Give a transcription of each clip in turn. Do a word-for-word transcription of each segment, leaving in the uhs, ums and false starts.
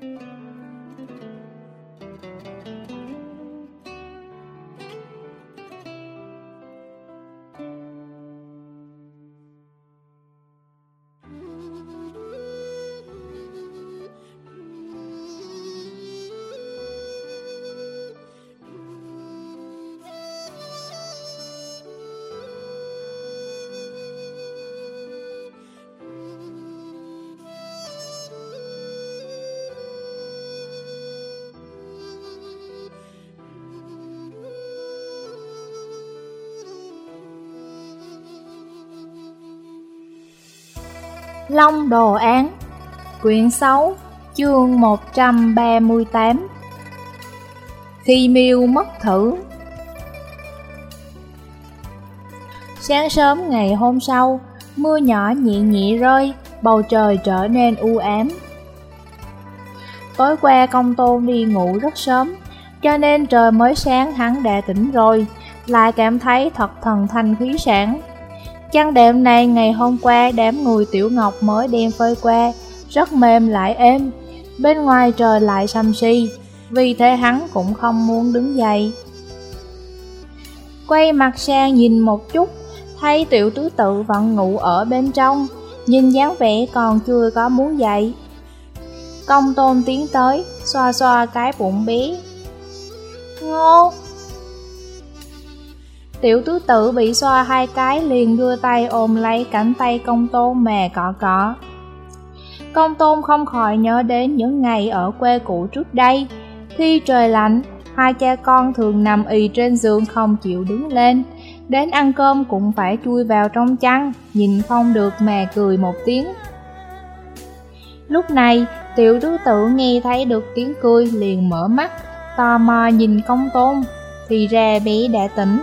Long Đồ Án, quyển sáu, chương một trăm ba mươi tám. Khi Miêu mất thử. Sáng sớm ngày hôm sau, mưa nhỏ nhẹ nhẹ rơi, bầu trời trở nên u ám. Tối qua Công Tôn đi ngủ rất sớm, cho nên trời mới sáng hắn đã tỉnh rồi, lại cảm thấy thật thần thanh khí sảng. Chăn đệm này ngày hôm qua đám người Tiểu Ngọc mới đem phơi qua, rất mềm lại êm, bên ngoài trời lại sầm si, vì thế hắn cũng không muốn đứng dậy. Quay mặt sang nhìn một chút, thấy Tiểu Tứ Tự vẫn ngủ ở bên trong, nhìn dáng vẻ còn chưa có muốn dậy. Công Tôn tiến tới, xoa xoa cái bụng bé. Ngô! Tiểu Tứ Tự bị xoa hai cái liền đưa tay ôm lấy cánh tay Công Tôn mà cọ cọ. Công Tôn không khỏi nhớ đến những ngày ở quê cũ trước đây. Khi trời lạnh, hai cha con thường nằm ì trên giường không chịu đứng lên. Đến ăn cơm cũng phải chui vào trong chăn, nhìn không được mà cười một tiếng. Lúc này, Tiểu Tứ Tự nghe thấy được tiếng cười liền mở mắt, tò mò nhìn Công Tôn, thì ra bé đã tỉnh.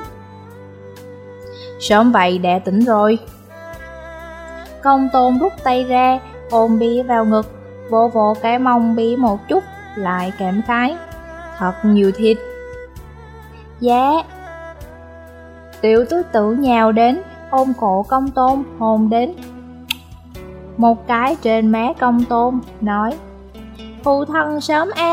Sớm vậy đã tỉnh rồi. Công Tôn rút tay ra, ôm bé vào ngực, vỗ vỗ cái mông bé một chút, lại cảm khái. Thật nhiều thịt. Dạ. Tiểu Tứ Tự nhào đến, ôm cổ Công Tôn, hôn đến một cái trên má Công Tôn, nói: Phụ thân sớm a.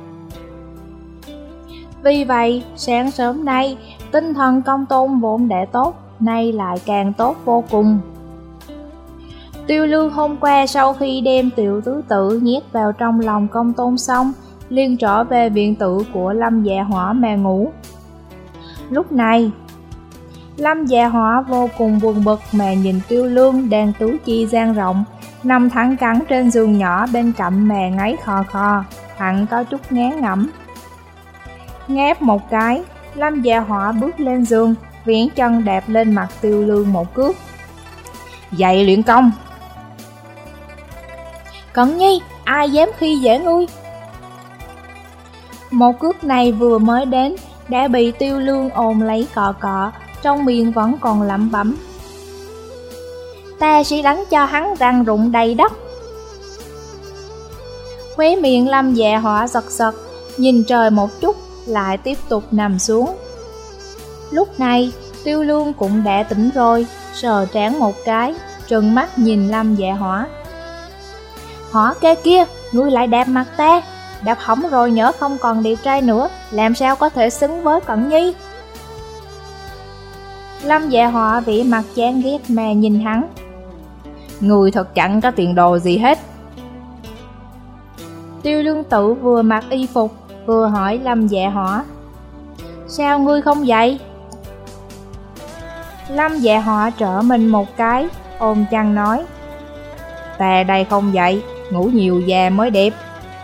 Vì vậy, sáng sớm nay, tinh thần Công Tôn vốn đã tốt, nay lại càng tốt vô cùng. Tiêu Lương hôm qua sau khi đem Tiểu Tứ Tự nhét vào trong lòng Công Tôn xong, liền trở về viện tử của Lâm Dạ Hỏa mà ngủ. Lúc này, Lâm Dạ Hỏa vô cùng buồn bực mà nhìn Tiêu Lương đang tứ chi dang rộng, nằm thẳng cẳng trên giường nhỏ bên cạnh mà ngáy khò khò, hẳn có chút ngán ngẩm. Ngáp một cái, Lâm Dạ Hỏa bước lên giường, viễn chân đạp lên mặt Tiêu Lương một cước. Dậy luyện công. Cẩn Nhi, ai dám khi dễ ngươi? Một cước này vừa mới đến, đã bị Tiêu Lương ôm lấy cọ cọ, trong miệng vẫn còn lẩm bẩm. Ta sẽ đánh cho hắn răng rụng đầy đất. Khóe miệng Lâm Dạ Hỏa giật giật, nhìn trời một chút, lại tiếp tục nằm xuống. Lúc này, Tiêu Lương cũng đã tỉnh rồi, sờ trán một cái, trừng mắt nhìn Lâm Dạ Hỏa. Hỏa kê kia, ngươi lại đạp mặt ta, đạp hỏng rồi nhỡ không còn đẹp trai nữa, làm sao có thể xứng với Cẩn Nhi? Lâm Dạ Hỏa vĩ mặt chán ghét mà nhìn hắn. Ngươi thật chẳng có tiền đồ gì hết. Tiêu Lương Tự vừa mặc y phục, vừa hỏi Lâm Dạ Hỏa. Sao ngươi không dậy? Lâm Dạ Hỏa trở mình một cái, ôm chăn nói. Ta đây không dậy, ngủ nhiều già mới đẹp.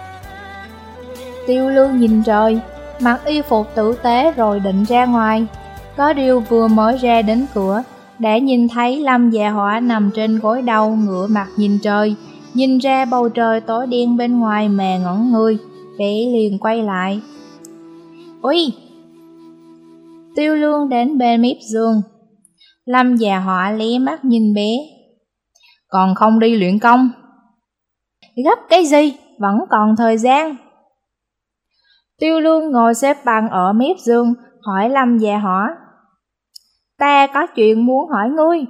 Tiêu Lương nhìn trời, mặc y phục tử tế rồi định ra ngoài. Có điều vừa mới ra đến cửa, đã nhìn thấy Lâm Dạ Hỏa nằm trên gối đầu ngửa mặt nhìn trời, nhìn ra bầu trời tối đen bên ngoài mà ngẩn người, bé liền quay lại. Ui! Tiêu Lương đến bên mép giường. Lâm Dạ Hỏa lé mắt nhìn bé. Còn không đi luyện công? Gấp cái gì? Vẫn còn thời gian. Tiêu Lương ngồi xếp bằng ở mép giường, hỏi Lâm Dạ Hỏa. Ta có chuyện muốn hỏi ngươi.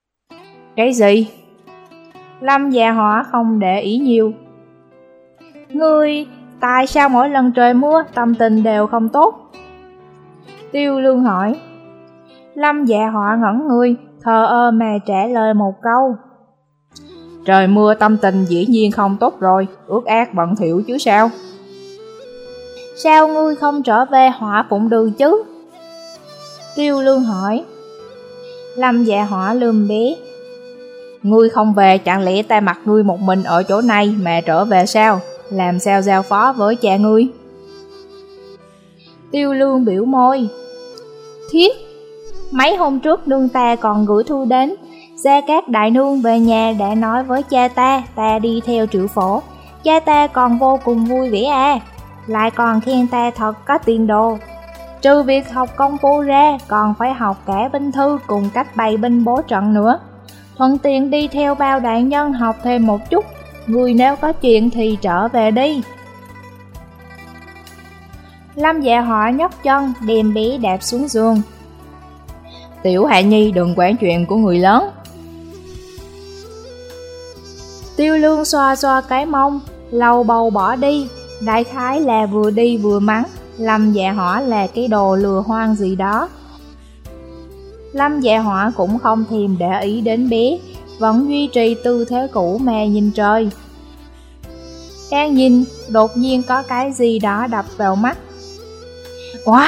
Cái gì? Lâm Dạ Hỏa không để ý nhiều. Ngươi, tại sao mỗi lần trời mưa tâm tình đều không tốt? Tiêu Lương hỏi. Lâm Dạ Họa ngẩn người, thờ ơ mà trả lời một câu. Trời mưa tâm tình dĩ nhiên không tốt rồi, ước ác bận thiệu chứ sao? Sao ngươi không trở về Hỏa Phụng Đường chứ? Tiêu Lương hỏi. Lâm Dạ Họa lườm bé. Ngươi không về chẳng lẽ ta mặc ngươi một mình ở chỗ này mà trở về sao? Làm sao giao phó với cha ngươi? Tiêu Lương biểu môi. Thiết, mấy hôm trước nương ta còn gửi thư đến, Gia Cát đại nương về nhà đã nói với cha ta, ta đi theo Triệu Phổ. Cha ta còn vô cùng vui vẻ à, lại còn khen ta thật có tiền đồ. Trừ việc học công phu ra, còn phải học cả binh thư cùng cách bày binh bố trận nữa. Thuận tiện đi theo bao đại nhân học thêm một chút, người nếu có chuyện thì trở về đi. Lâm Dạ Họa nhấc chân đem bé đạp xuống giường. Tiểu Hạ Nhi đừng quản chuyện của người lớn. Tiêu Lương xoa xoa cái mông, lầu bầu bỏ đi, đại khái là vừa đi vừa mắng Lâm Dạ Họa là cái đồ lừa hoang gì đó. Lâm Dạ Họa cũng không thèm để ý đến bé, vẫn duy trì tư thế cũ mà nhìn trời. Đang nhìn, đột nhiên có cái gì đó đập vào mắt. Wow!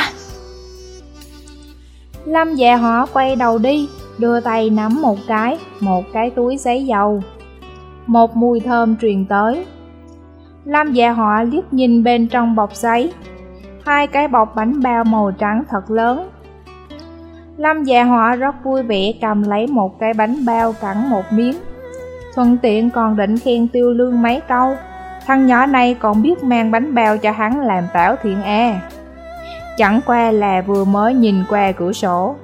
Lâm Dạ Họa quay đầu đi, đưa tay nắm một cái, một cái túi giấy dầu. Một mùi thơm truyền tới. Lâm Dạ Họa liếc nhìn bên trong bọc giấy, hai cái bọc bánh bao màu trắng thật lớn. Lâm Dạ Họa rất vui vẻ cầm lấy một cái bánh bao cắn một miếng, thuận tiện còn định khen Tiêu Lương mấy câu. Thằng nhỏ này còn biết mang bánh bao cho hắn làm tảo thiện à. Chẳng qua là vừa mới nhìn qua cửa sổ.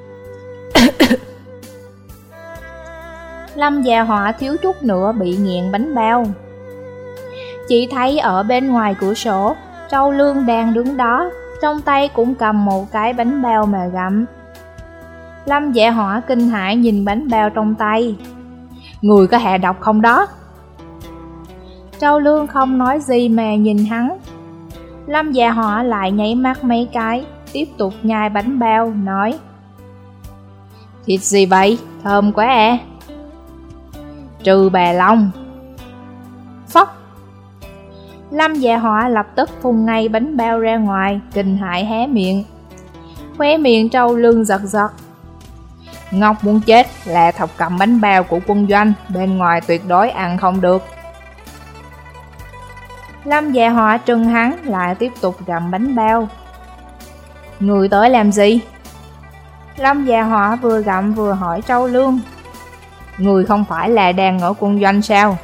Lâm Dạ Họa thiếu chút nữa bị nghiện bánh bao. Chỉ thấy ở bên ngoài cửa sổ, Trâu Lương đang đứng đó, trong tay cũng cầm một cái bánh bao mà gặm. Lâm Dạ Họa kinh hãi nhìn bánh bao trong tay. Người có hạ độc không đó? Trâu Lương không nói gì mà nhìn hắn. Lâm Dạ Họa lại nháy mắt mấy cái, tiếp tục nhai bánh bao, nói. Thịt gì vậy? Thơm quá à. Trừ bà Long. Phốc. Lâm Dạ Họa lập tức phun ngay bánh bao ra ngoài, kinh hãi hé miệng. Khóe miệng Trâu Lương giật giật. Ngọc muốn chết là thọc cầm bánh bao của quân doanh, bên ngoài tuyệt đối ăn không được. Lâm Dạ Họa trừng hắn lại tiếp tục gặm bánh bao. Người tới làm gì? Lâm Dạ Họa vừa gặm vừa hỏi Trâu Lương. Người không phải là đang ở quân doanh sao?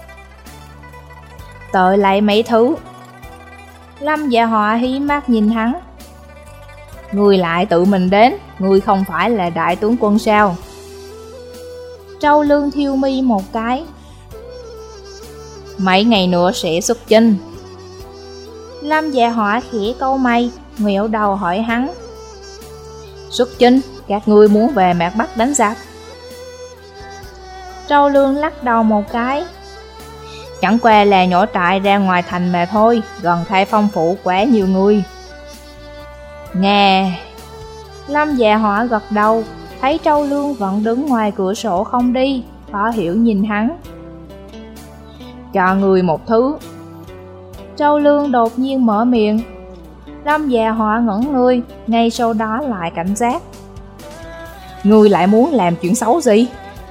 Tội lại mấy thứ. Lâm Dạ Họa hí mắt nhìn hắn. Người lại tự mình đến, người không phải là đại tướng quân sao? Trâu Lương thiêu mi một cái. Mấy ngày nữa sẽ xuất chinh. Lâm Dạ Họa khẽ câu mày, ngẹo đầu hỏi hắn. Xuất chinh, các ngươi muốn về mạc Bắc đánh giặc? Trâu Lương lắc đầu một cái. Chẳng qua là nhỏ trại ra ngoài thành mà thôi, gần Khai Phong phủ quá nhiều người. Nghe. Lâm Dạ Họa gật đầu, thấy Trâu Lương vẫn đứng ngoài cửa sổ không đi, khó hiểu nhìn hắn. Cho người một thứ. Trâu Lương đột nhiên mở miệng. Lâm Dạ Họa ngẩn người, ngay sau đó lại cảnh giác. Người lại muốn làm chuyện xấu gì?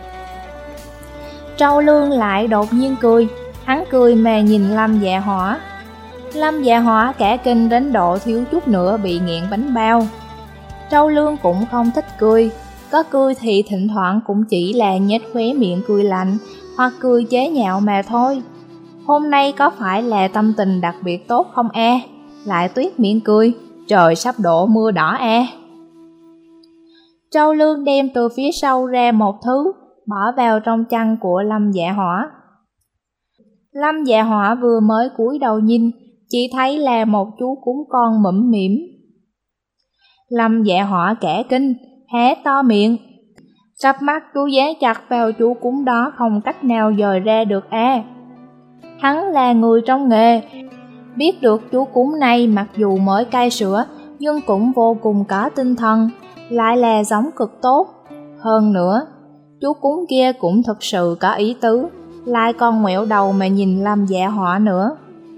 Trâu Lương lại đột nhiên cười, hắn cười mà nhìn Lâm Dạ Họa. Lâm Dạ Họa cả kinh đến độ thiếu chút nữa bị nghiện bánh bao. Trâu Lương cũng không thích cười, có cười thì thỉnh thoảng cũng chỉ là nhếch khóe miệng cười lạnh, hoặc cười chế nhạo mà thôi. Hôm nay có phải là tâm tình đặc biệt tốt không e? À? Lại tuyết miệng cười, trời sắp đổ mưa đỏ e. À? Trâu Lương đem từ phía sau ra một thứ, bỏ vào trong chăn của Lâm Dạ Họa. Lâm Dạ Họa vừa mới cúi đầu nhìn, chỉ thấy là một chú cún con mũm mĩm. Lâm Dạ Họa cả kinh, hé to miệng. Cặp mắt chú dán chặt vào chú cún đó không cách nào dời ra được a. À. Hắn là người trong nghề, biết được chú cúng này mặc dù mới cai sữa nhưng cũng vô cùng có tinh thần, lại là giống cực tốt. Hơn nữa, chú cúng kia cũng thực sự có ý tứ, lại còn ngoẹo đầu mà nhìn Lâm Dạ Họa nữa.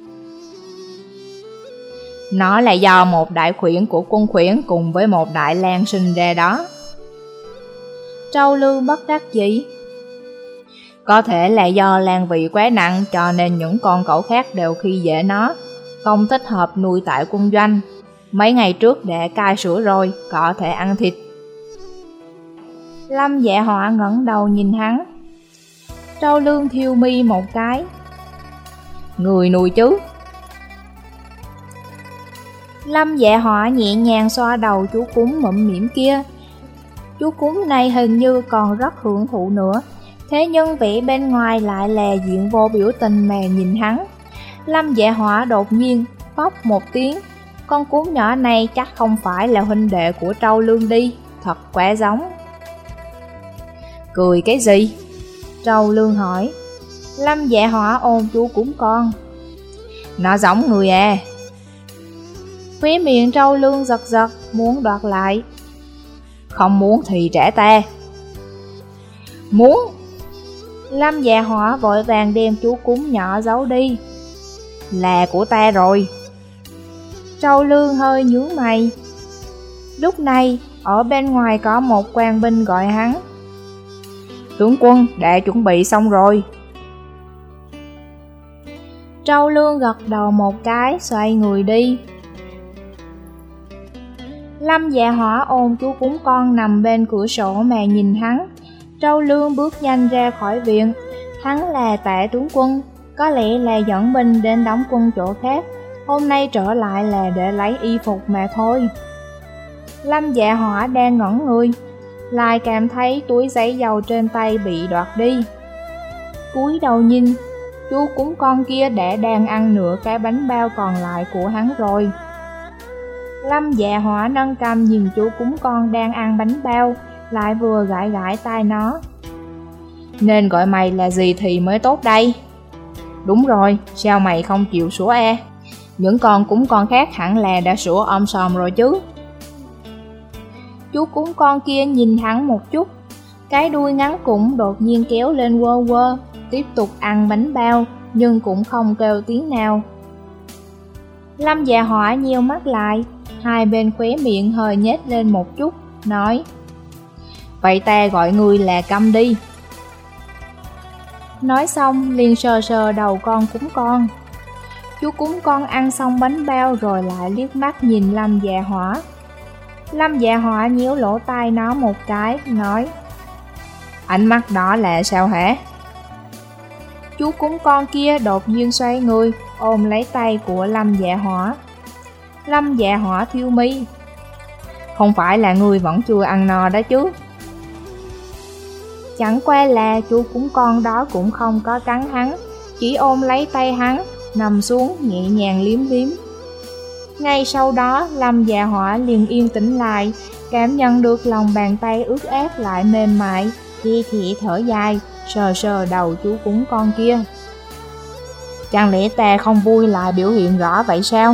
Nó là do một đại khuyển của quân khuyển cùng với một đại lang sinh ra đó. Trâu Lương bất đắc dĩ. Có thể là do lang vị quá nặng cho nên những con cẩu khác đều khi dễ nó, không thích hợp nuôi tại quân doanh. Mấy ngày trước đã cai sữa rồi, có thể ăn thịt. Lâm Dạ Họa ngẩng đầu nhìn hắn. Trâu Lương thiêu mi một cái. Người nuôi chứ? Lâm Dạ Họa nhẹ nhàng xoa đầu chú cúng mụm mỉm kia. Chú cúng này hình như còn rất hưởng thụ nữa, thế nhưng vẻ bên ngoài lại là diện vô biểu tình mà nhìn hắn. Lâm Dạ Họa đột nhiên phốc một tiếng. Con cún nhỏ này chắc không phải là huynh đệ của Trâu Lương đi, thật quá giống. Cười cái gì? Trâu Lương hỏi. Lâm Dạ Họa ôm chú cún con. Nó giống người à. Khóe miệng Trâu Lương giật giật, muốn đoạt lại. Không muốn thì trả ta. Muốn. Lâm Dạ Họa vội vàng đem chú cún nhỏ giấu đi. Là của ta rồi. Trâu Lương hơi nhướng mày. Lúc này, ở bên ngoài có một quan binh gọi hắn. Tướng quân đã chuẩn bị xong rồi. Trâu Lương gật đầu một cái, xoay người đi. Lâm Dạ Họa ôm chú cún con nằm bên cửa sổ mà nhìn hắn. Trâu Lương bước nhanh ra khỏi viện. Hắn là Tạ tướng quân, có lẽ là dẫn binh đến đóng quân chỗ khác. Hôm nay trở lại là để lấy y phục mà thôi. Lâm Dạ Họa đang ngẩn người, lại cảm thấy túi giấy dầu trên tay bị đoạt đi. Cúi đầu nhìn, chú cún con kia đã đang ăn nửa cái bánh bao còn lại của hắn rồi. Lâm Dạ Họa nâng cằm nhìn chú cún con đang ăn bánh bao, lại vừa gãi gãi tai nó. Nên gọi mày là gì thì mới tốt đây? Đúng rồi, sao mày không chịu sủa e? Những con cún con khác hẳn là đã sủa om sòm rồi chứ. Chú cún con kia nhìn hắn một chút, cái đuôi ngắn cũng đột nhiên kéo lên quơ quơ, tiếp tục ăn bánh bao, nhưng cũng không kêu tiếng nào. Lâm Dạ Họa nheo mắt lại, hai bên khóe miệng hơi nhếch lên một chút, nói: Vậy ta gọi người là Câm đi. Nói xong liền sờ sờ đầu con cún con. Chú cún con ăn xong bánh bao rồi lại liếc mắt nhìn Lâm Dạ Họa. Lâm Dạ Họa nhéo lỗ tai nó một cái, nói: Ánh mắt đó là sao hả? Chú cún con kia đột nhiên xoay người, ôm lấy tay của Lâm Dạ Họa. Lâm Dạ Họa thiêu mi. Không phải là người vẫn chưa ăn no đó chứ? Chẳng qua là chú cún con đó cũng không có cắn hắn, chỉ ôm lấy tay hắn, nằm xuống nhẹ nhàng liếm liếm. Ngay sau đó, Lâm Dạ Họa liền yên tĩnh lại, cảm nhận được lòng bàn tay ướt át lại mềm mại, khi khẽ thở dài, sờ sờ đầu chú cún con kia. Chẳng lẽ ta không vui lại biểu hiện rõ vậy sao?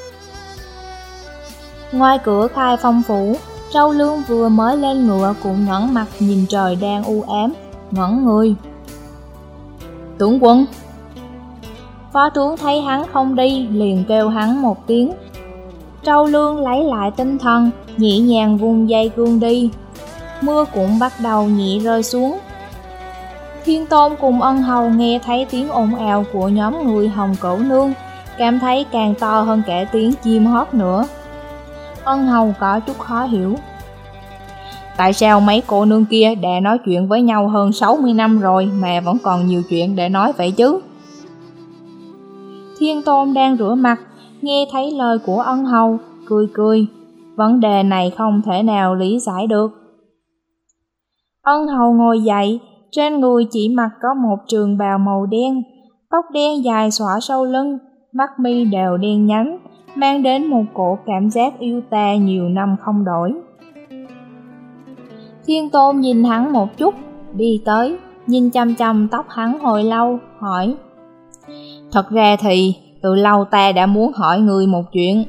Ngoài cửa Khai Phong phủ, Trâu Lương vừa mới lên ngựa cũng ngẩng mặt nhìn trời đang u ám, ngẩn người. Tướng quân! Phó tướng thấy hắn không đi, liền kêu hắn một tiếng. Trâu Lương lấy lại tinh thần, nhẹ nhàng vung dây cương đi. Mưa cũng bắt đầu nhẹ rơi xuống. Thiên Tôn cùng Ân Hầu nghe thấy tiếng ồn ào của nhóm người Hồng Cẩu Nương, cảm thấy càng to hơn cả tiếng chim hót nữa. Ân Hầu có chút khó hiểu. Tại sao mấy cô nương kia đã nói chuyện với nhau hơn sáu mươi năm rồi mà vẫn còn nhiều chuyện để nói vậy chứ? Thiên Tôn đang rửa mặt, nghe thấy lời của Ân Hầu, cười cười. Vấn đề này không thể nào lý giải được. Ân Hầu ngồi dậy, trên người chỉ mặc có một trường bào màu đen, tóc đen dài xõa sau lưng, mắt mi đều đen nhánh, mang đến một cổ cảm giác yêu ta nhiều năm không đổi. Thiên Tôn nhìn hắn một chút, đi tới, nhìn chăm chăm tóc hắn hồi lâu, hỏi: Thật ra thì từ lâu ta đã muốn hỏi người một chuyện.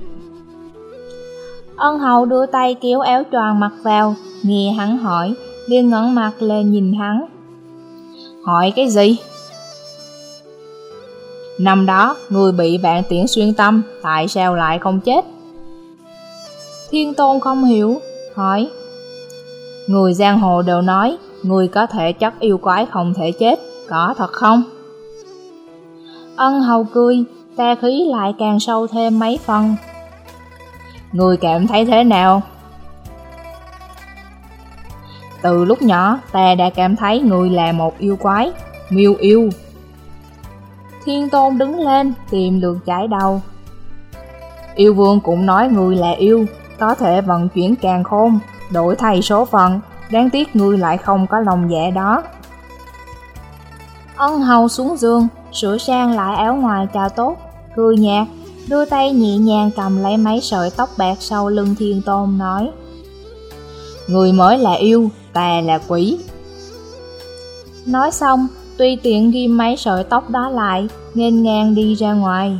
Ân hầu đưa tay kéo áo choàng mặc vào, nghe hắn hỏi, liền ngẩng mặt lên nhìn hắn. Hỏi cái gì? Năm đó, người bị bạn tiễn xuyên tâm, tại sao lại không chết? Thiên Tôn không hiểu, hỏi. Người giang hồ đều nói, người có thể chất yêu quái không thể chết, có thật không? Ân hầu cười, tà khí lại càng sâu thêm mấy phần. Người cảm thấy thế nào? Từ lúc nhỏ, ta đã cảm thấy người là một yêu quái, miêu yêu. Thiên Tôn đứng lên, tìm lượt chải đầu. Yêu vương cũng nói người là yêu, có thể vận chuyển càn khôn, đổi thay số phận, đáng tiếc người lại không có lòng dạ đó. Ân hầu xuống giường, sửa sang lại áo ngoài cho tốt, cười nhạt, đưa tay nhẹ nhàng cầm lấy mấy sợi tóc bạc sau lưng Thiên Tôn nói. Người mới là yêu, ta là quỷ. Nói xong, tùy tiện ghim mấy sợi tóc đó lại, nghênh ngang đi ra ngoài.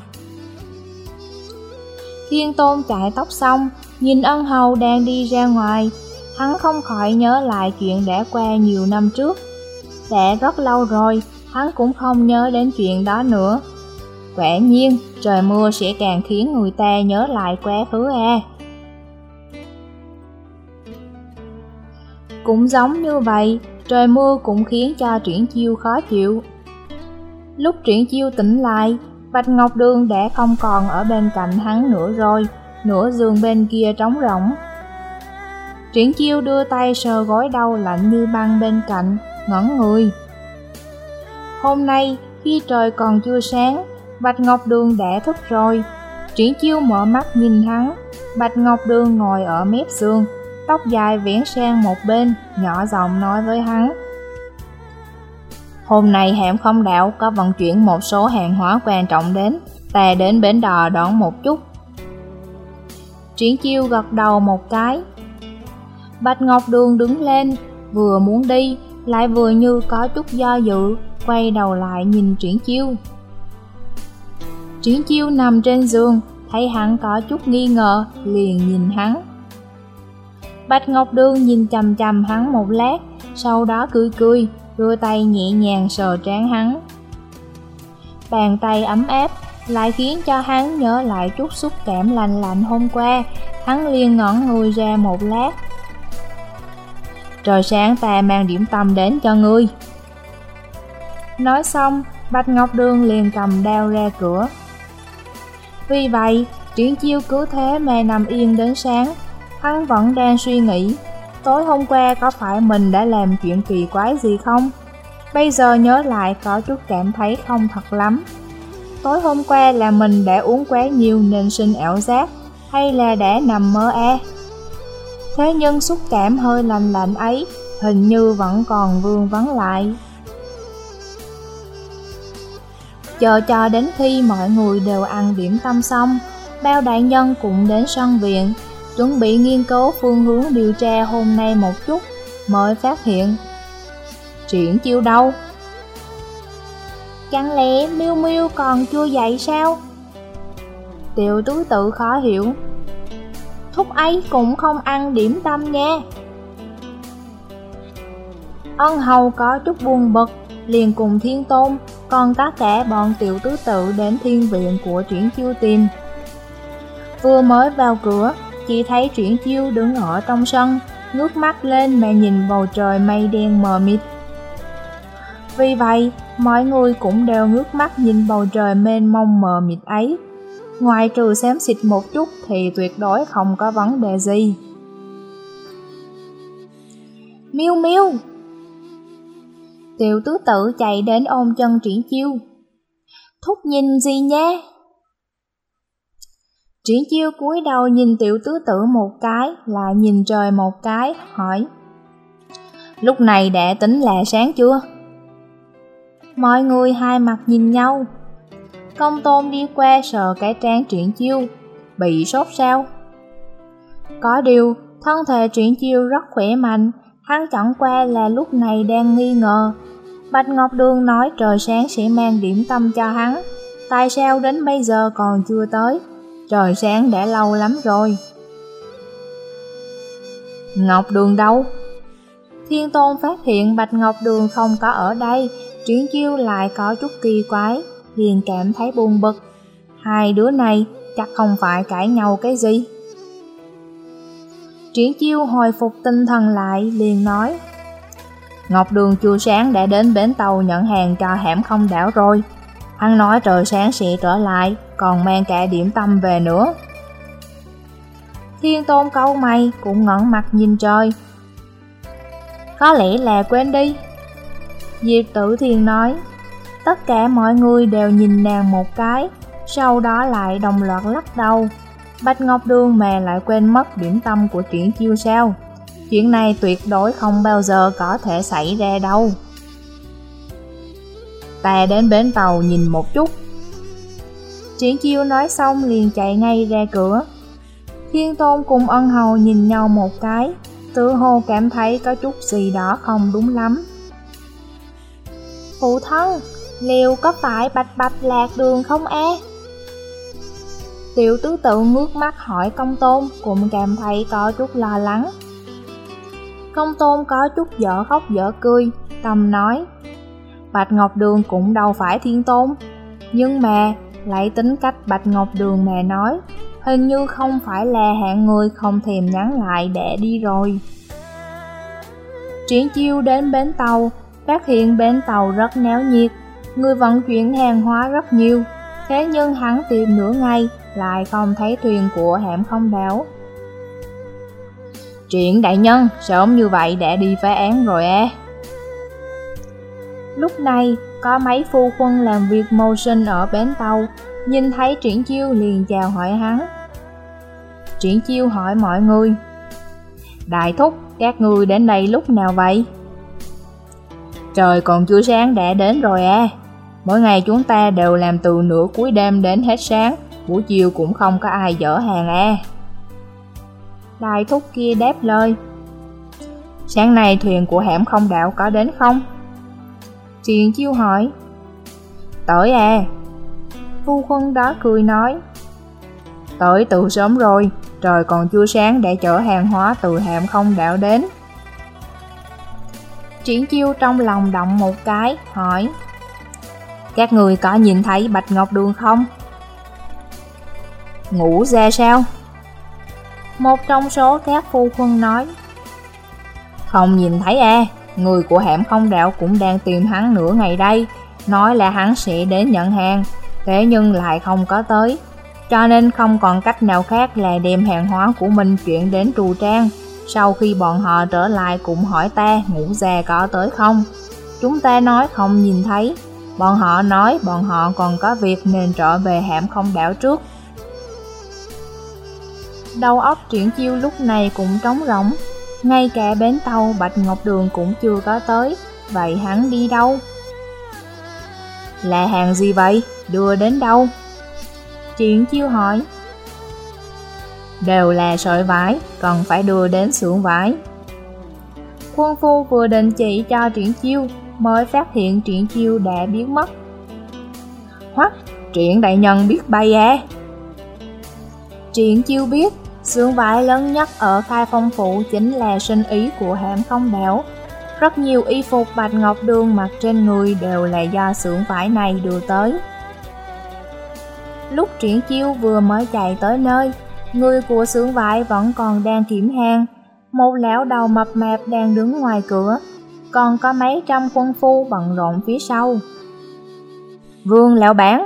Thiên Tôn chải tóc xong, nhìn ân hầu đang đi ra ngoài, hắn không khỏi nhớ lại chuyện đã qua nhiều năm trước. Đã rất lâu rồi, hắn cũng không nhớ đến chuyện đó nữa. Quả nhiên, trời mưa sẽ càng khiến người ta nhớ lại quá khứ à. Cũng giống như vậy, trời mưa cũng khiến cho Triển Chiêu khó chịu. Lúc Triển Chiêu tỉnh lại, Bạch Ngọc Đường đã không còn ở bên cạnh hắn nữa rồi, nửa giường bên kia trống rỗng. Triển Chiêu đưa tay sờ gối đầu lạnh như băng bên cạnh, ngẩn người. Hôm nay, khi trời còn chưa sáng, Bạch Ngọc Đường đã thức rồi. Triển Chiêu mở mắt nhìn hắn, Bạch Ngọc Đường ngồi ở mép giường, tóc dài vén sang một bên, nhỏ giọng nói với hắn. Hôm nay hẻm không đạo có vận chuyển một số hàng hóa quan trọng đến, ta đến bến đò đón một chút. Triển Chiêu gật đầu một cái. Bạch Ngọc Đường đứng lên, vừa muốn đi, lại vừa như có chút do dự, quay đầu lại nhìn Triển Chiêu. Triển Chiêu nằm trên giường, thấy hắn có chút nghi ngờ, liền nhìn hắn. Bạch Ngọc Đường nhìn chằm chằm hắn một lát, sau đó cười cười, đưa tay nhẹ nhàng sờ trán hắn. Bàn tay ấm áp, lại khiến cho hắn nhớ lại chút xúc cảm lành lạnh hôm qua, hắn liền ngẩn người ra một lát. Trời sáng ta mang điểm tâm đến cho ngươi. Nói xong, Bạch Ngọc Đường liền cầm đao ra cửa. Vì vậy, Triển Chiêu cứ thế mà nằm yên đến sáng, hắn vẫn đang suy nghĩ, tối hôm qua có phải mình đã làm chuyện kỳ quái gì không? Bây giờ nhớ lại có chút cảm thấy không thật lắm. Tối hôm qua là mình đã uống quá nhiều nên sinh ảo giác, hay là đã nằm mơ à? Thế nhưng xúc cảm hơi lạnh lạnh ấy hình như vẫn còn vương vấn lại. Chờ cho đến khi mọi người đều ăn điểm tâm xong, Bao đại nhân cũng đến sân viện, chuẩn bị nghiên cứu phương hướng điều tra hôm nay một chút, mới phát hiện Triển Chiêu đâu? Chẳng lẽ Miêu Miêu còn chưa dậy sao? Tiểu Tứ Tự khó hiểu. Thúc ấy cũng không ăn điểm tâm nha. Ân hầu có chút buồn bực, liền cùng Thiên Tôn, còn tất cả bọn Tiểu Tứ Tự đến thiên viện của Triển Chiêu tìm. Vừa mới vào cửa, chỉ thấy Triển Chiêu đứng ở trong sân, ngước mắt lên mà nhìn bầu trời mây đen mờ mịt. Vì vậy, mọi người cũng đều ngước mắt nhìn bầu trời mênh mông mờ mịt ấy. Ngoài trừ xém xịt một chút thì tuyệt đối không có vấn đề gì. Miêu Miêu! Tiểu Tứ Tự chạy đến ôm chân Triển Chiêu. Thúc nhìn gì nha? Triển Chiêu cúi đầu nhìn Tiểu Tứ Tự một cái, lại nhìn trời một cái, hỏi. Lúc này đã tính là sáng chưa? Mọi người hai mặt nhìn nhau. Công Tôn đi qua sờ cái trán Triển Chiêu. Bị sốt sao? Có điều, thân thể Triển Chiêu rất khỏe mạnh, hắn chẳng qua là lúc này đang nghi ngờ. Bạch Ngọc Đường nói trời sáng sẽ mang điểm tâm cho hắn, tại sao đến bây giờ còn chưa tới? Trời sáng đã lâu lắm rồi. Ngọc Đường đâu? Thiên Tôn phát hiện Bạch Ngọc Đường không có ở đây, Triển Chiêu lại có chút kỳ quái, liền cảm thấy buồn bực. Hai đứa này chắc không phải cãi nhau cái gì. Triển Chiêu hồi phục tinh thần lại, liền nói: Ngọc Đường chưa sáng đã đến bến tàu nhận hàng cho hẻm không đảo rồi. Hắn nói trời sáng sẽ trở lại, còn mang cả điểm tâm về nữa. Thiên Tôn cau mày, cũng ngẩng mặt nhìn trời. Có lẽ là quên đi. Diệp Tử Thiên nói. Tất cả mọi người đều nhìn nàng một cái, sau đó lại đồng loạt lắc đầu. Bạch Ngọc Đường mà lại quên mất điểm tâm của Triển Chiêu sao? Chuyện này tuyệt đối không bao giờ có thể xảy ra đâu. Ta đến bến tàu nhìn một chút. Triển Chiêu nói xong liền chạy ngay ra cửa. Thiên Tôn cùng Ân Hầu nhìn nhau một cái, tự hồ cảm thấy có chút gì đó không đúng lắm. Phụ thân, liệu có phải Bạch Bạch lạc đường không e? Tiểu tứ tự ngước mắt hỏi Công Tôn, cũng cảm thấy có chút lo lắng. Công Tôn có chút dở khóc dở cười, tâm nói: Bạch Ngọc Đường cũng đâu phải Thiên Tôn, nhưng mà lại tính cách Bạch Ngọc Đường mà nói, hình như không phải là hạng người không thèm nhắn lại để đi rồi. Triển Chiêu đến bến tàu, phát hiện bến tàu rất náo nhiệt, người vận chuyển hàng hóa rất nhiều, thế nhưng hắn tìm nửa ngày lại không thấy thuyền của hẻm không đảo. Triển đại nhân, sớm như vậy đã đi phá án rồi à? Lúc này, có mấy phu quân làm việc mưu sinh ở bến tàu, nhìn thấy Triển Chiêu liền chào hỏi hắn. Triển Chiêu hỏi mọi người: Đại thúc, các ngươi đến đây lúc nào vậy? Trời còn chưa sáng đã đến rồi à? Mỗi ngày chúng ta đều làm từ nửa cuối đêm đến hết sáng, buổi chiều cũng không có ai dỡ hàng à? Đại thúc kia đáp lời: Sáng nay thuyền của hẻm không đảo có đến không? Triển Chiêu hỏi: Tới à? Phu quân đó cười nói: Tới từ sớm rồi, trời còn chưa sáng để chở hàng hóa từ hẻm không đảo đến. Triển Chiêu trong lòng động một cái, hỏi: Các người có nhìn thấy Bạch Ngọc Đường không? Ngủ ra sao? Một trong số các phu quân nói: Không nhìn thấy à, người của hẻm không đảo cũng đang tìm hắn nửa ngày đây, nói là hắn sẽ đến nhận hàng, thế nhưng lại không có tới, cho nên không còn cách nào khác là đem hàng hóa của mình chuyển đến Trù Trang. Sau khi bọn họ trở lại cũng hỏi ta Ngũ Gia có tới không. Chúng ta nói không nhìn thấy, bọn họ nói bọn họ còn có việc nên trở về hẻm không đảo trước. Đầu óc Triển Chiêu lúc này cũng trống rỗng, ngay cả bến tàu Bạch Ngọc Đường cũng chưa có tới, vậy hắn đi đâu? Là hàng gì vậy? Đưa đến đâu? Triển Chiêu hỏi. Đều là sợi vải, cần phải đưa đến xưởng vải. Quân phu vừa định chỉ cho Triển Chiêu, mới phát hiện Triển Chiêu đã biến mất. Hoắc, Triển đại nhân biết bay à? Triển Chiêu biết, xưởng vải lớn nhất ở Khai Phong Phủ chính là sinh ý của hẻm không đảo. Rất nhiều y phục Bạch Ngọc Đường mặc trên người đều là do xưởng vải này đưa tới. Lúc Triển Chiêu vừa mới chạy tới nơi, người của xưởng vải vẫn còn đang kiểm hàng. Một lão đầu mập mạp đang đứng ngoài cửa, còn có mấy trăm quân phu bận rộn phía sau. Vương lão bản.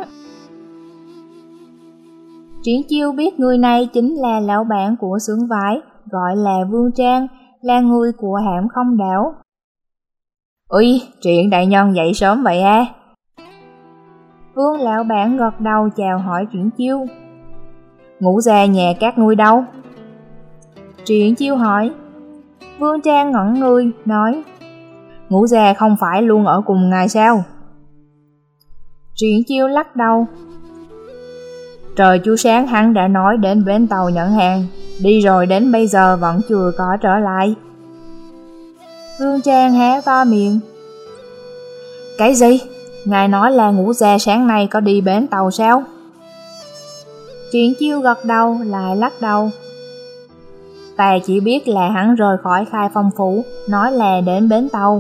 Triển Chiêu biết người này chính là lão bản của xưởng vải, gọi là Vương Trang, là người của hẻm không đảo. Ui, Triển đại nhân dậy sớm vậy à? Vương lão bản gật đầu chào hỏi Triển Chiêu. Ngũ Gia nhà các ngươi đâu? Triển Chiêu hỏi. Vương Trang ngẩn người, nói: Ngũ Gia không phải luôn ở cùng ngài sao? Triển Chiêu lắc đầu. Trời chưa sáng hắn đã nói đến bến tàu nhận hàng, đi rồi đến bây giờ vẫn chưa có trở lại. Vương Trang há to miệng. Cái gì? ngài nói là Ngũ Gia sáng nay có đi bến tàu sao? Triển Chiêu gật đầu lại lắc đầu. Ta chỉ biết là hắn rời khỏi Khai Phong phủ, nói là đến bến tàu.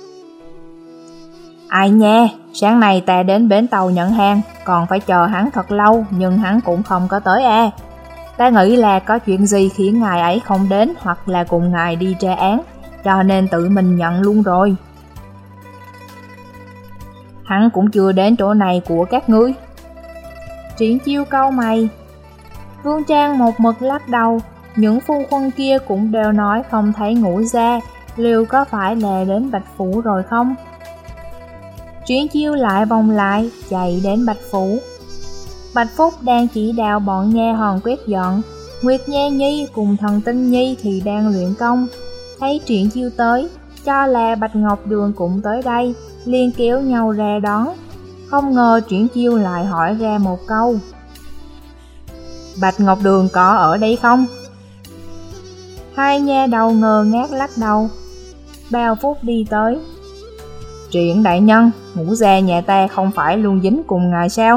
Ai nha, sáng nay ta đến bến tàu nhận hàng, còn phải chờ hắn thật lâu, nhưng hắn cũng không có tới à. Ta nghĩ là có chuyện gì khiến ngài ấy không đến, hoặc là cùng ngài đi tra án, cho nên tự mình nhận luôn rồi. Hắn cũng chưa đến chỗ này của các ngươi. Triển Chiêu cau mày. Vương Trang một mực lắc đầu, những phu quân kia cũng đều nói không thấy Ngũ Gia, liệu có phải là đến Bạch Phủ rồi không? Triển Chiêu lại vòng lại, chạy đến Bạch Phủ. Bạch Phúc đang chỉ đạo bọn nha hoàn quét dọn, Nguyệt Nha Nhi cùng Thần Tinh Nhi thì đang luyện công. Thấy Triển Chiêu tới, cho là Bạch Ngọc Đường cũng tới đây, liền kéo nhau ra đón. Không ngờ Triển Chiêu lại hỏi ra một câu: Bạch Ngọc Đường có ở đây không? Hai nha đầu ngơ ngác lắc đầu. Bao Phúc đi tới. Triển đại nhân, Ngũ Gia nhà ta không phải luôn dính cùng ngài sao?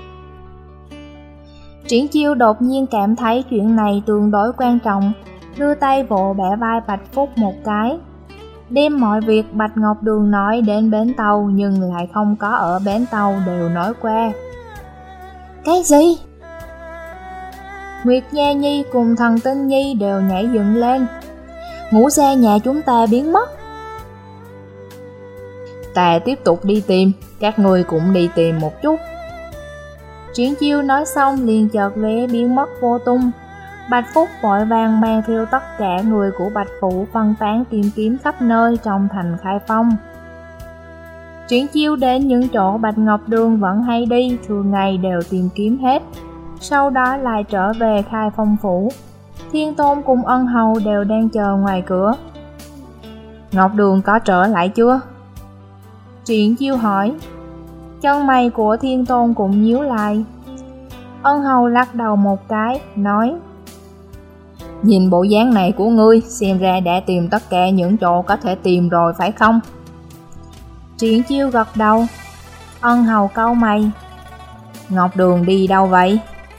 Triển Chiêu đột nhiên cảm thấy chuyện này tương đối quan trọng, đưa tay vỗ bẻ vai Bạch Phúc một cái. Đem mọi việc Bạch Ngọc Đường nói đến bến tàu nhưng lại không có ở bến tàu đều nói qua. Cái gì? Nguyệt Nha Nhi cùng Thần Tinh Nhi đều nhảy dựng lên. Ngũ Gia nhà chúng ta biến mất. Ta tiếp tục đi tìm, các ngươi cũng đi tìm một chút. Triển Chiêu nói xong liền chợt lóe biến mất vô tung. Bạch Phúc vội vàng mang theo tất cả người của Bạch Phủ phân tán tìm kiếm khắp nơi trong thành Khai Phong. Triển Chiêu đến những chỗ Bạch Ngọc Đường vẫn hay đi, thường ngày đều tìm kiếm hết. Sau đó lại trở về Khai Phong phủ. Thiên Tôn cùng Ân Hầu đều đang chờ ngoài cửa. Ngọc Đường có trở lại chưa? Triển Chiêu hỏi. Chân mày của Thiên Tôn cũng nhíu lại. Ân Hầu lắc đầu một cái, nói: Nhìn bộ dáng này của ngươi, xem ra đã tìm tất cả những chỗ có thể tìm rồi phải không? Triển Chiêu gật đầu. Ân Hầu cau mày. Ngọc Đường đi đâu vậy?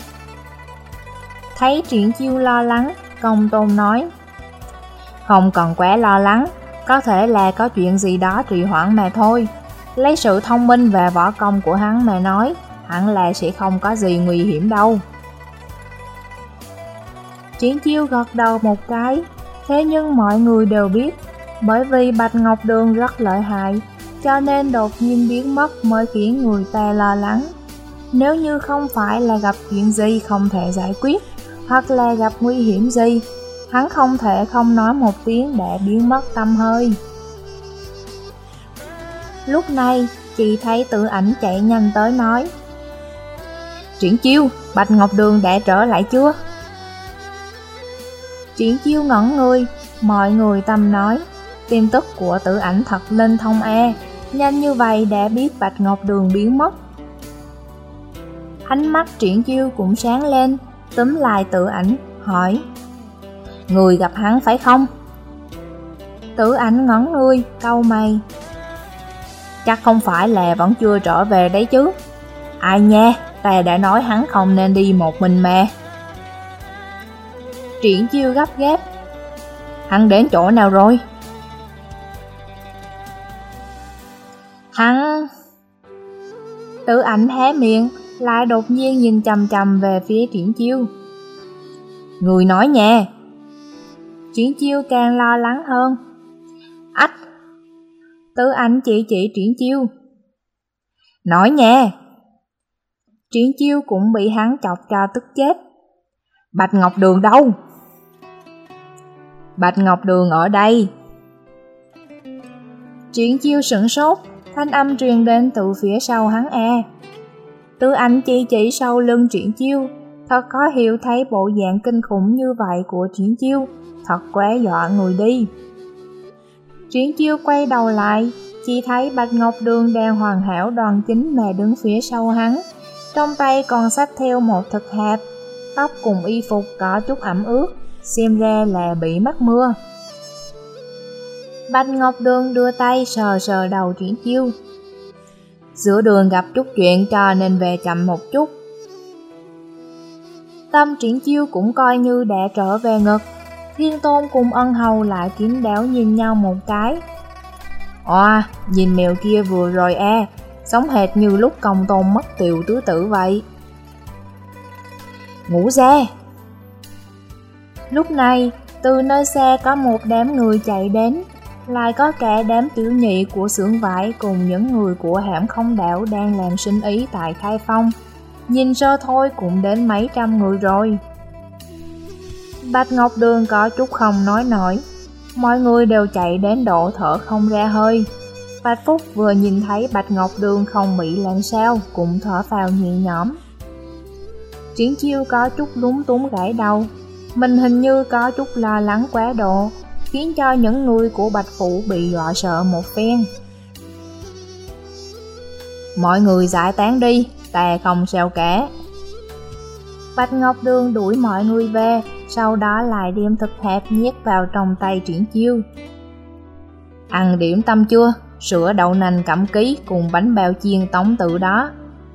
Thấy Triển Chiêu lo lắng, Công Tôn nói: Không cần quá lo lắng, có thể là có chuyện gì đó trì hoãn mà thôi. Lấy sự thông minh và võ công của hắn mà nói, hẳn là sẽ không có gì nguy hiểm đâu. Triển Chiêu gật đầu một cái. Thế nhưng mọi người đều biết, bởi vì Bạch Ngọc Đường rất lợi hại, cho nên đột nhiên biến mất mới khiến người ta lo lắng. Nếu như không phải là gặp chuyện gì không thể giải quyết, hoặc là gặp nguy hiểm gì, hắn không thể không nói một tiếng để biến mất tăm hơi. Lúc này, chị thấy Tự Ảnh chạy nhanh tới nói: Triển Chiêu, Bạch Ngọc Đường đã trở lại chưa? Triển Chiêu ngẩn người, mọi người tâm nói: Tin tức của Tự Ảnh thật linh thông e, nhanh như vậy đã biết Bạch Ngọc Đường biến mất. Ánh mắt Triển Chiêu cũng sáng lên, túm lại Tự Ảnh, hỏi: Người gặp hắn phải không? Tự Ảnh ngẩn người, cau mày. Chắc không phải là vẫn chưa trở về đấy chứ? Ai nha, ta đã nói hắn không nên đi một mình mà. Triển Chiêu gấp gáp: Hắn đến chỗ nào rồi? Hắn... Tự Ảnh hé miệng, lại đột nhiên nhìn chằm chằm về phía Triển Chiêu. Người nói nha. Triển Chiêu càng lo lắng hơn. Ách! Tự Ảnh chỉ chỉ Triển Chiêu. Nói nha. Triển Chiêu cũng bị hắn chọc cho tức chết. Bạch Ngọc Đường đâu? Bạch Ngọc Đường ở đây. Triển Chiêu sửng sốt, thanh âm truyền đến từ phía sau hắn e. Tự Ảnh chỉ chỉ sau lưng Triển Chiêu, thật khó hiểu thấy bộ dạng kinh khủng như vậy của Triển Chiêu, thật quá dọa người đi. Triển Chiêu quay đầu lại, chỉ thấy Bạch Ngọc Đường đang hoàn hảo đoan chính mà đứng phía sau hắn, trong tay còn xách theo một thực hạp, tóc cùng y phục có chút ẩm ướt, xem ra là bị mắc mưa. Bạch Ngọc Đường đưa tay sờ sờ đầu Triển Chiêu. Giữa đường gặp chút chuyện cho nên về chậm một chút. Tâm Triển Chiêu cũng coi như đã trở về ngực. Thiên Tôn cùng Ân Hầu lại kín đáo nhìn nhau một cái. Oa, nhìn mèo kia vừa rồi e, sống hệt như lúc Công Tôn mất Tiều tứ tử vậy. Ngủ ra. Lúc này, từ nơi xa có một đám người chạy đến, lại có cả đám tiểu nhị của xưởng vải cùng những người của hãm Không Đảo đang làm sinh ý tại Khai Phong. Nhìn sơ thôi cũng đến mấy trăm người rồi. Bạch Ngọc Đường có chút không nói nổi, mọi người đều chạy đến độ thở không ra hơi. Bạch Phúc vừa nhìn thấy Bạch Ngọc Đường không bị làm sao, cũng thở phào nhẹ nhõm. Triển Chiêu có chút lúng túng gãi đầu, mình hình như có chút lo lắng quá độ, khiến cho những người của Bạch Phủ bị dọa sợ một phen. Mọi người giải tán đi, ta không sao cả. Bạch Ngọc Đường đuổi mọi người về, sau đó lại đem thực hạt nhét vào trong tay Triển Chiêu. Ăn điểm tâm chưa? Sữa đậu nành cẩm ký cùng bánh bao chiên tống tự đó.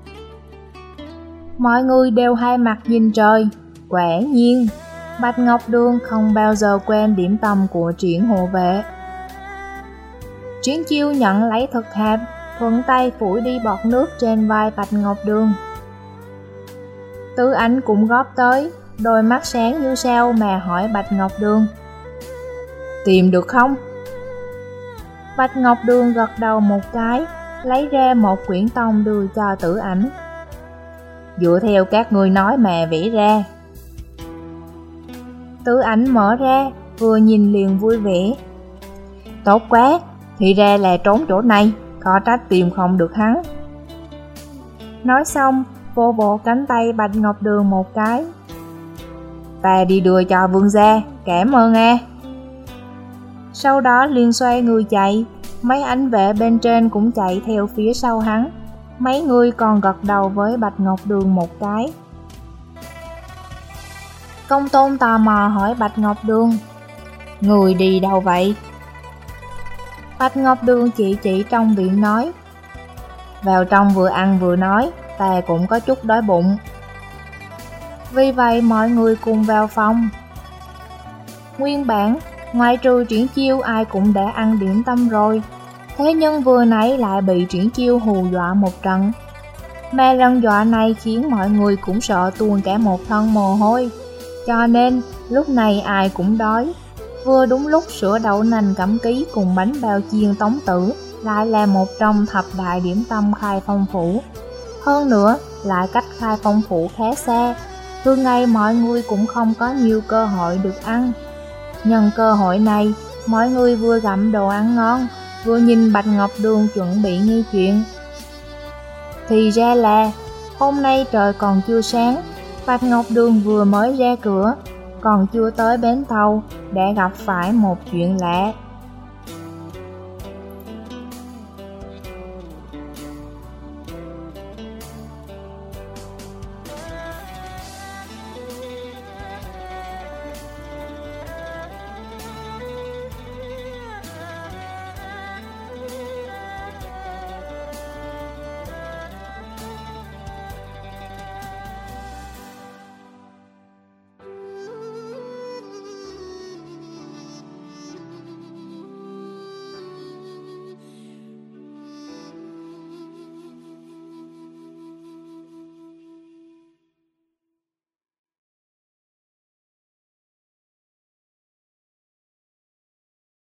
Mọi người đều hai mặt nhìn trời. Quả nhiên, Bạch Ngọc Đường không bao giờ quên điểm tâm của Triển hộ vệ. Triển Chiêu nhận lấy thực hạt, thuận tay phủi đi bọt nước trên vai Bạch Ngọc Đường. Tứ Ảnh cũng góp tới, đôi mắt sáng như sao mà hỏi Bạch Ngọc Đường. Tìm được không? Bạch Ngọc Đường gật đầu một cái, lấy ra một quyển tông đưa cho Tử Ảnh. Dựa theo các ngươi nói mà vẽ ra. Tử Ảnh mở ra, vừa nhìn liền vui vẻ. Tốt quá, thì ra là trốn chỗ này, khó trách tìm không được hắn. Nói xong, vô bộ cánh tay Bạch Ngọc Đường một cái. Ta đi đưa cho vương gia, cảm ơn a. Sau đó liền xoay người chạy, mấy anh vệ bên trên cũng chạy theo phía sau hắn. Mấy người còn gật đầu với Bạch Ngọc Đường một cái. Công Tôn tò mò hỏi Bạch Ngọc Đường, người đi đâu vậy? Bạch Ngọc Đường chỉ chỉ trong viện nói, vào trong vừa ăn vừa nói, ta cũng có chút đói bụng. Vì vậy mọi người cùng vào phòng. Nguyên bản, ngoài trừ Triển Chiêu ai cũng đã ăn điểm tâm rồi, thế nhưng vừa nãy lại bị Triển Chiêu hù dọa một trận. Mà lần dọa này khiến mọi người cũng sợ tuôn cả một thân mồ hôi, cho nên lúc này ai cũng đói. Vừa đúng lúc sữa đậu nành cẩm ký cùng bánh bao chiên tống tử lại là một trong thập đại điểm tâm Khai Phong Phủ. Hơn nữa, lại cách Khai Phong Phủ khá xa, thường ngày mọi người cũng không có nhiều cơ hội được ăn. Nhân cơ hội này, mọi người vừa gặm đồ ăn ngon, vừa nhìn Bạch Ngọc Đường chuẩn bị nghe chuyện. Thì ra là, hôm nay trời còn chưa sáng, Bạch Ngọc Đường vừa mới ra cửa, còn chưa tới bến tàu, đã gặp phải một chuyện lạ.